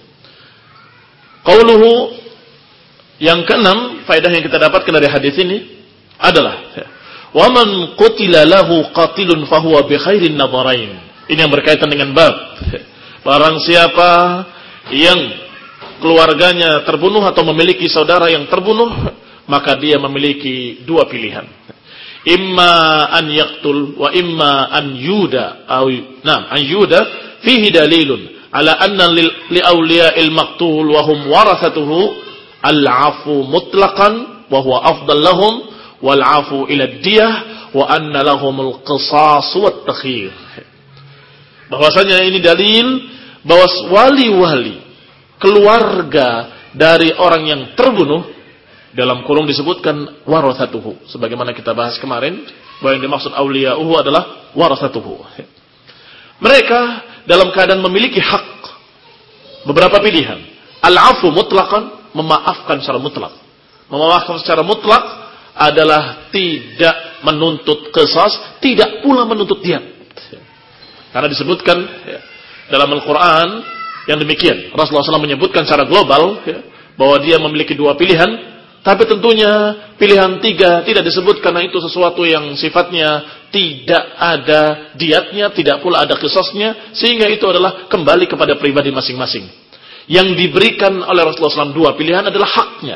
Qauluhu, yang keenam, faedah yang kita dapatkan dari hadis ini adalah wa man qutila lahu qatilun fahuwa bi khairin nadharain. Ini yang berkaitan dengan bab barang siapa yang keluarganya terbunuh atau memiliki saudara yang terbunuh, maka dia memiliki dua pilihan. Imma an yaqtul wa imma an yuda aw nam an yuda fihi dalilun ala anna li awliya'il maqtul wa hum warathatuhu al-'afu mutlaqan wa huwa afdal lahum wal 'afu ila ad-diyah wa anna lahumul qisas wat takhir. Bahwasanya ini dalil bahwa wali-wali keluarga dari orang yang terbunuh, dalam kurung disebutkan warathatuhu, sebagaimana kita bahas kemarin bahwa yang dimaksud awliya'uhu adalah warathatuhu. Mereka dalam keadaan memiliki hak, beberapa pilihan. Al-'afu mutlaqan, memaafkan secara mutlak. Memaafkan secara mutlak adalah tidak menuntut qisas, tidak pula menuntut diyat. Karena disebutkan ya, dalam Al-Quran yang demikian. Rasulullah shallallahu alaihi wasallam menyebutkan secara global ya, bahwa dia memiliki dua pilihan, tapi tentunya pilihan tiga tidak disebut karena itu sesuatu yang sifatnya tidak ada diyatnya, tidak pula ada qisasnya, sehingga itu adalah kembali kepada pribadi masing-masing. Yang diberikan oleh Rasulullah shallallahu alaihi wasallam dua pilihan adalah haknya.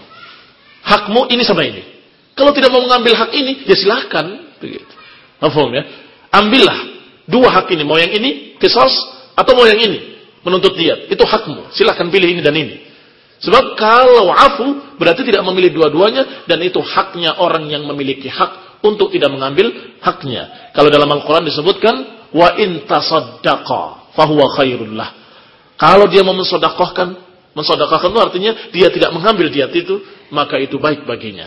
Hakmu ini sama ini. Kalau tidak mau mengambil hak ini, ya silahkan. Begitu. Paham ya? Ambillah dua hak ini. Mau yang ini, qisas, atau mau yang ini, menuntut diyat. Itu hakmu. Silahkan pilih ini dan ini. Sebab kalau afu, berarti tidak memilih dua-duanya, dan itu haknya orang yang memiliki hak untuk tidak mengambil haknya. Kalau dalam Al-Quran disebutkan, wa in tasaddaqa fahuwa khairul lah. Kalau dia mau mensedekahkan, mensedekahkan itu artinya dia tidak mengambil diat itu, maka itu baik baginya.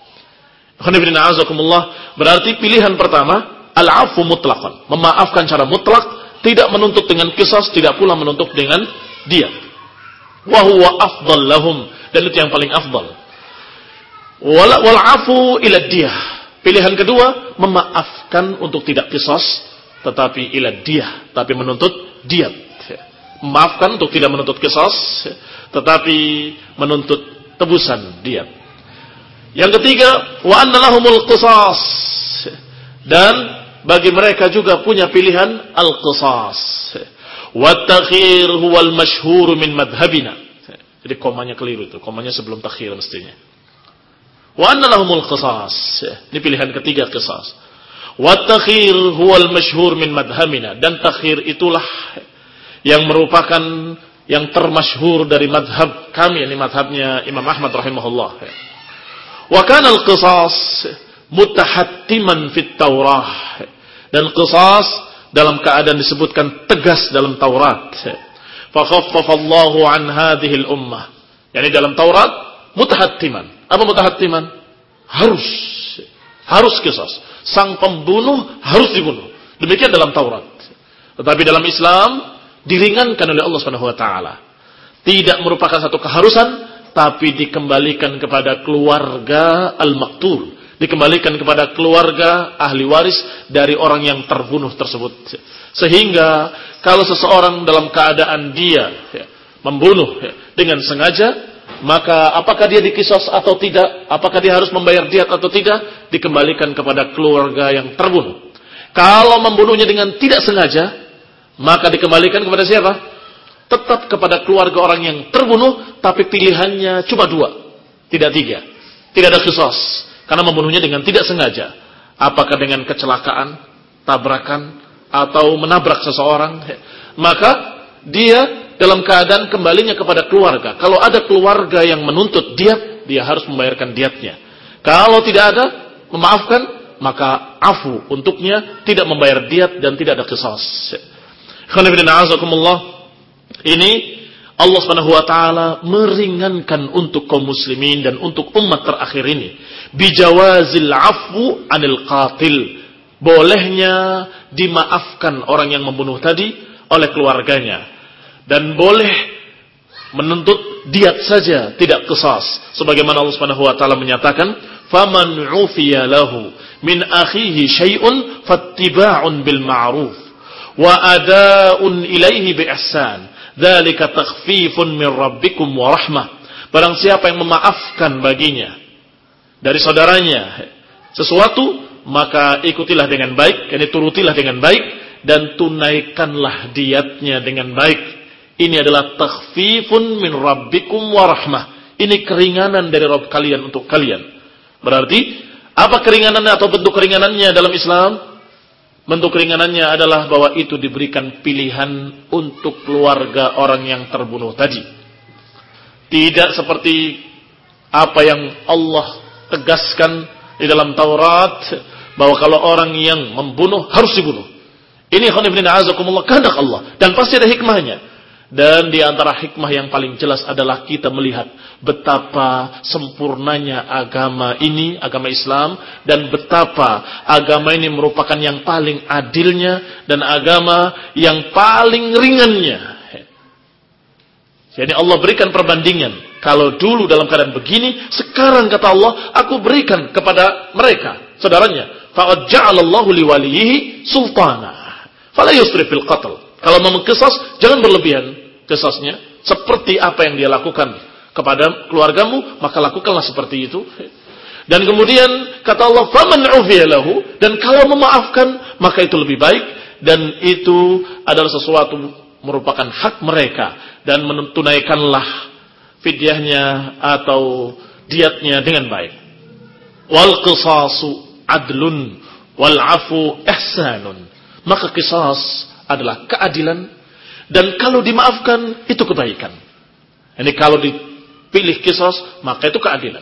Berarti pilihan pertama, al-'afu mutlaqan, memaafkan secara mutlak, tidak menuntut dengan qisas, tidak pula menuntut dengan diat. Wa huwa afdal lahum, dan itu yang paling afdal. Wal 'afu ila diyah. Pilihan kedua, memaafkan untuk tidak qisas, tetapi ila diyah, tapi menuntut diat. Memaafkan untuk tidak menuntut qisas, tetapi menuntut tebusan diyat. Yang ketiga, wa anna lahumul qisas, dan bagi mereka juga punya pilihan al-qisas. Wa takhir huwal masyhur min madhhabina. Jadi komanya keliru itu, komanya sebelum takhir mestinya. Wa anna lahumul qisas. Ini pilihan ketiga, qisas. Wa takhir huwal masyhur min madhhabina, dan takhir itulah yang merupakan yang termasyhur dari madhab kami, ini madhabnya Imam Ahmad rahimahullah. Wa kana al-qisas mutahattiman fit Taurah, dan qisas dalam keadaan disebutkan tegas dalam Taurat. Fa khaffafallahu an hadhihi al-ummah. Yani dalam Taurat mutahattiman. Apa mutahattiman? Harus harus qisas. Sang pembunuh harus dibunuh. Demikian dalam Taurat. Tetapi dalam Islam diringankan oleh Allah Subhanahu wa taala. Tidak merupakan satu keharusan, tapi dikembalikan kepada keluarga al-maqtul. Dikembalikan kepada keluarga ahli waris dari orang yang terbunuh tersebut. Sehingga kalau seseorang dalam keadaan dia ya, membunuh ya, dengan sengaja, maka apakah dia dikisos atau tidak, apakah dia harus membayar diat atau tidak, dikembalikan kepada keluarga yang terbunuh. Kalau membunuhnya dengan tidak sengaja, maka dikembalikan kepada siapa? Tetap kepada keluarga orang yang terbunuh, tapi pilihannya cuma dua, tidak tiga. Tidak ada kisos. Karena membunuhnya dengan tidak sengaja. Apakah dengan kecelakaan, tabrakan, atau menabrak seseorang. Maka dia dalam keadaan kembalinya kepada keluarga. Kalau ada keluarga yang menuntut diat, dia harus membayarkan diatnya. Kalau tidak ada, memaafkan, maka afu untuknya, tidak membayar diat dan tidak ada qisas. Ini Allah Subhanahu wa taala meringankan untuk kaum muslimin dan untuk umat terakhir ini. Bijawazil afu anil qatil. Bolehnya dimaafkan orang yang membunuh tadi oleh keluarganya. Dan boleh menuntut diat saja, tidak qisas. Sebagaimana Allah Subhanahu wa taala menyatakan, "Faman 'ufiya lahu min akhihi syai'un fattiba'un bil ma'ruf wa ada'un ilaihi bi ihsan. Dzalika takhfifun min rabbikum wa rahmah." Barang siapa yang memaafkan baginya dari saudaranya sesuatu, maka ikutilah dengan baik, yakni turutilah dengan baik, dan tunaikanlah diatnya dengan baik. Ini adalah takhfifun min rabbikum wa rahmah. Ini keringanan dari Rabb kalian untuk kalian. Berarti apa keringanannya atau bentuk keringanannya dalam Islam? Bentuk keringanannya adalah bahwa itu diberikan pilihan untuk keluarga orang yang terbunuh tadi. Tidak seperti apa yang Allah tegaskan di dalam Taurat, bahwa kalau orang yang membunuh harus dibunuh. Ini khonibina azakumullah, kehendak Allah, dan pasti ada hikmahnya. Dan di antara hikmah yang paling jelas adalah kita melihat betapa sempurnanya agama ini, agama Islam, dan betapa agama ini merupakan yang paling adilnya dan agama yang paling ringannya. Jadi Allah berikan perbandingan. Kalau dulu dalam keadaan begini, sekarang kata Allah, aku berikan kepada mereka, saudaranya. Faqad ja'alallahu liwalihi sultana. Fala yusrif fil qatl. Kalau mau qisas, jangan berlebihan qisasnya. Seperti apa yang dia lakukan kepada keluargamu, maka lakukanlah seperti itu. Dan kemudian kata Allah, faman 'ufiya lahu, dan kalau memaafkan, maka itu lebih baik, dan itu adalah sesuatu merupakan hak mereka, dan menunaikanlah fidyahnya atau diatnya dengan baik. Wal qisasu adlun wal afu ihsanun. Maka qisas adalah keadilan, dan kalau dimaafkan itu kebaikan. Ini kalau dipilih qisas, maka itu keadilan.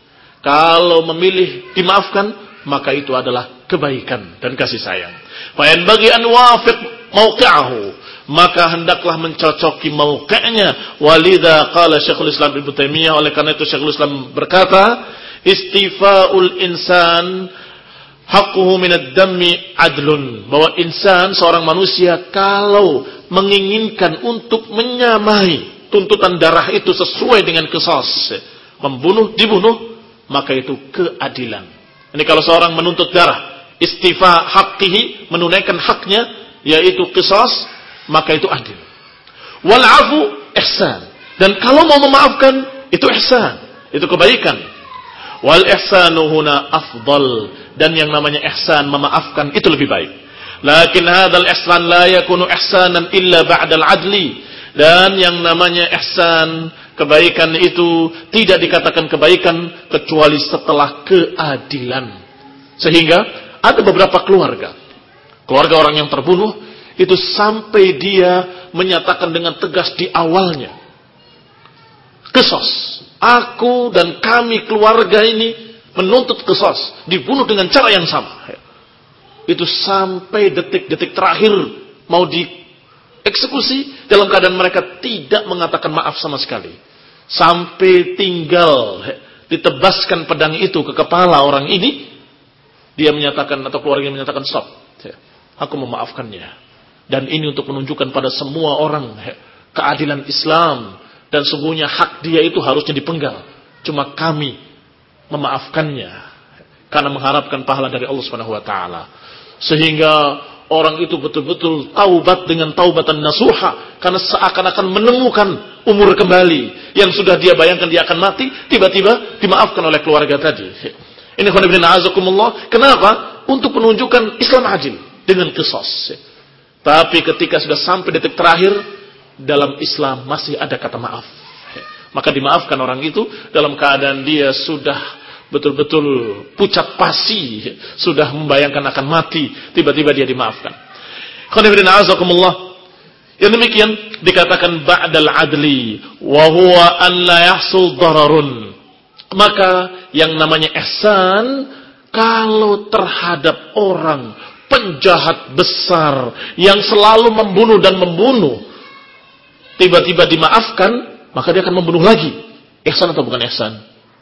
Kalau memilih dimaafkan, maka itu adalah kebaikan dan kasih sayang. Fa yan bagi an wafiq mauqi'ahu, maka hendaklah mencocoki mauqi'nya. Walidha qala Syekhul Islam Ibnu Taimiyah, oleh karena itu Syekhul Islam berkata, istifa'ul insan haqquhu minad dammi adlun, bahwa insan, seorang manusia, kalau menginginkan untuk menyamai tuntutan darah itu sesuai dengan qisas, membunuh dibunuh, maka itu keadilan. Ini kalau seorang menuntut darah, istifa haqqihi, menunaikan haknya, yaitu qisas, maka itu adil. Wal afu ihsan, dan kalau mau memaafkan itu ihsan, itu kebaikan. Wal ihsanu huna afdal, dan yang namanya ihsan, memaafkan, itu lebih baik. Lakin hadzal ihsan la yakunu ihsanan illa ba'dal adli, dan yang namanya ihsan, kebaikan itu tidak dikatakan kebaikan kecuali setelah keadilan. Sehingga ada beberapa keluarga, keluarga orang yang terbunuh, itu sampai dia menyatakan dengan tegas di awalnya, qisas, aku dan kami keluarga ini menuntut qisas, dibunuh dengan cara yang sama. Itu sampai detik-detik terakhir mau dieksekusi dalam keadaan mereka tidak mengatakan maaf sama sekali. Sampai tinggal ditebaskan pedang itu ke kepala orang ini, dia menyatakan atau keluarga menyatakan stop, aku memaafkannya. Dan ini untuk menunjukkan pada semua orang keadilan Islam dan sungguhnya hak dia itu harusnya dipenggal. Cuma kami memaafkannya karena mengharapkan pahala dari Allah Subhanahu wa taala. Sehingga orang itu betul-betul taubat dengan taubatan nasuha karena seakan-akan menemukan umur kembali yang sudah dia bayangkan dia akan mati, tiba-tiba dimaafkan oleh keluarga tadi. Ini khonibina azakumullah. Kenapa? Untuk menunjukkan Islam adil dengan qisas. Tapi ketika sudah sampai detik terakhir, dalam Islam masih ada kata maaf. Maka dimaafkan orang itu dalam keadaan dia sudah betul-betul pucat pasi, sudah membayangkan akan mati, tiba-tiba dia dimaafkan. Khonibina azakumullah. Yang demikian dikatakan ba'dal adli wa huwa an la yahsul dararun. Maka yang namanya ihsan kalau terhadap orang penjahat besar yang selalu membunuh dan membunuh, tiba-tiba dimaafkan, maka dia akan membunuh lagi. Ihsan atau bukan ihsan?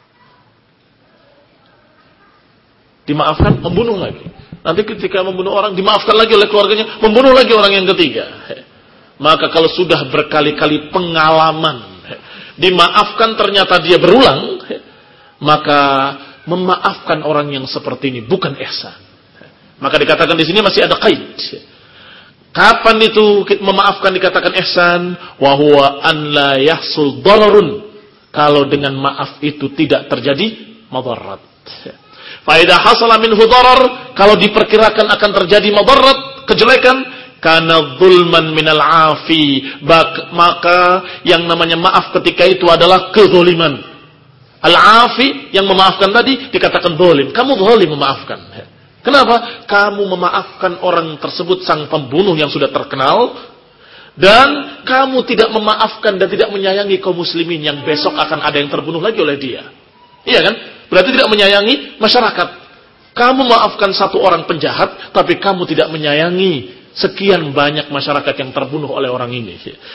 Dimaafkan, membunuh lagi. Nanti ketika membunuh orang, dimaafkan lagi oleh keluarganya, membunuh lagi orang yang ketiga. Maka kalau sudah berkali-kali pengalaman, dimaafkan ternyata dia berulang, maka memaafkan orang yang seperti ini bukan ihsan. Maka dikatakan di sini masih ada qaid. Kapan itu memaafkan dikatakan ihsan? Wa huwa an la yahsul dararun. Kalau dengan maaf itu tidak terjadi madarat. Fa idza hasala minhu darar, kalau diperkirakan akan terjadi madarat, kejelekan, kana dzulman minal afi, maka yang namanya maaf ketika itu adalah kezaliman. Al-afi yang memaafkan tadi dikatakan zalim. Kamu zalim memaafkan. Kenapa? Kamu memaafkan orang tersebut sang pembunuh yang sudah terkenal, dan kamu tidak memaafkan dan tidak menyayangi kaum muslimin yang besok akan ada yang terbunuh lagi oleh dia. Iya kan? Berarti tidak menyayangi masyarakat. Kamu maafkan satu orang penjahat, tapi kamu tidak menyayangi sekian banyak masyarakat yang terbunuh oleh orang ini.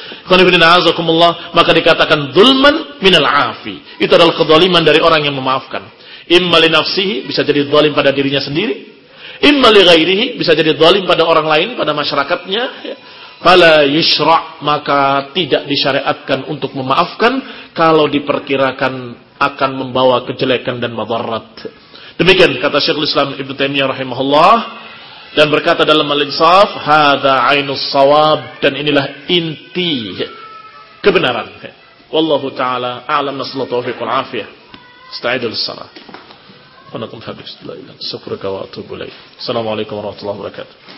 Maka dikatakan zulman minal afi. Itu adalah kezaliman dari orang yang memaafkan. Imma li nafsihi, bisa jadi zalim pada dirinya sendiri. Imma li ghairihi, bisa jadi zalim pada orang lain, pada masyarakatnya. Fala yushra', maka tidak disyariatkan untuk memaafkan kalau diperkirakan akan membawa kejelekan dan madarat. Demikian kata Syekhul Islam Ibnu Taimiyah rahimahullah, dan berkata dalam Al-Insaf, hadza ainus shawab, dan inilah inti kebenaran. Wallahu taala a'lam, nasallahu taufiq wal afiyah. Ista'idul salat. Wa nakum habis la ilaha illa anta astaghfiruka wa atubu ilaik. Assalamualaikum warahmatullahi wabarakatuh.